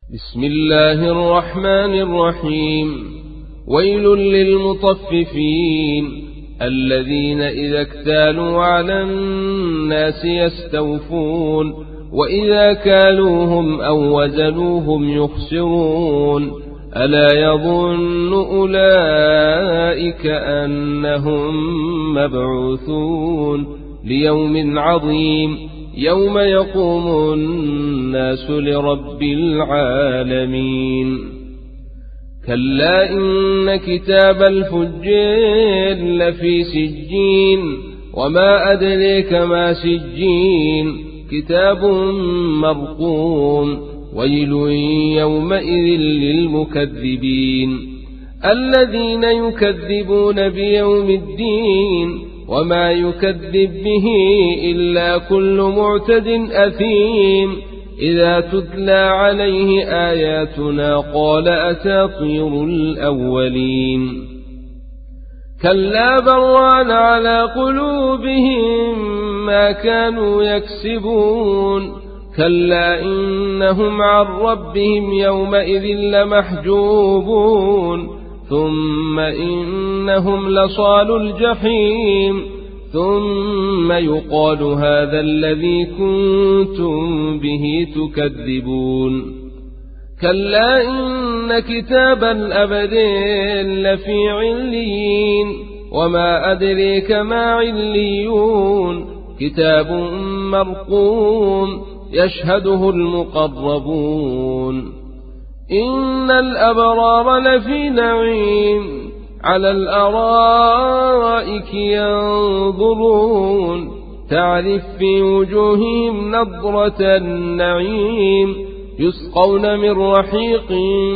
بسم الله الرحمن الرحيم. ويل للمطففين الذين إذا اكتالوا على الناس يستوفون وإذا كالوهم أو وزنوهم يخسرون ألا يظن أولئك أنهم مبعوثون ليوم عظيم يوم يقوم الناس لرب العالمين. كلا إن كتاب الفجار لفي سجين وما أدريك ما سجين كتاب مرقوم ويل يومئذ للمكذبين الذين يكذبون بيوم الدين وما يكذب به إلا كل معتد أثيم إذا تتلى عليه آياتنا قال أساطير الأولين. كلا بران على قلوبهم ما كانوا يكسبون كلا إنهم عن ربهم يومئذ لمحجوبون ثم إنهم لصال الجحيم ثم يقال هذا الذي كنتم به تكذبون. كلا إن كتاب الأبدين لفي عليين وما أدريك ما عليون كتاب مرقوم يشهده المقربون. إن الأبرار لفي نعيم على الأرائك ينظرون تعرف في وجوههم نضرة النعيم يسقون من رحيق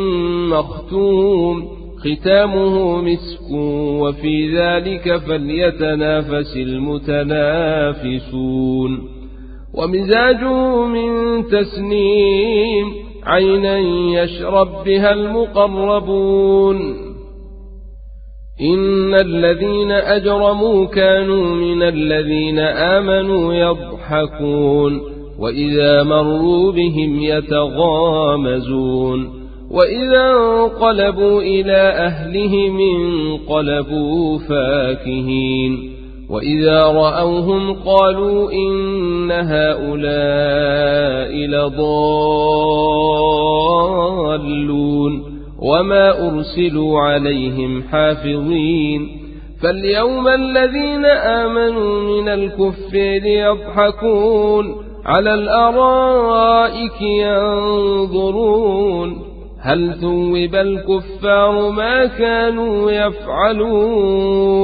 مختوم ختامه مسك وفي ذلك فليتنافس المتنافسون. ومزاجه من تسنيم عينا يشرب بها المقربون. إن الذين أجرموا كانوا من الذين آمنوا يضحكون وإذا مروا بهم يتغامزون وإذا انقلبوا إلى أهلهم انقلبوا فاكهين وإذا رأوهم قالوا إن هؤلاء لضالون وما أرسلوا عليهم حافظين. فاليوم الذين آمنوا من الكفار يضحكون على الأرائك ينظرون هل ثوب الكفار ما كانوا يفعلون.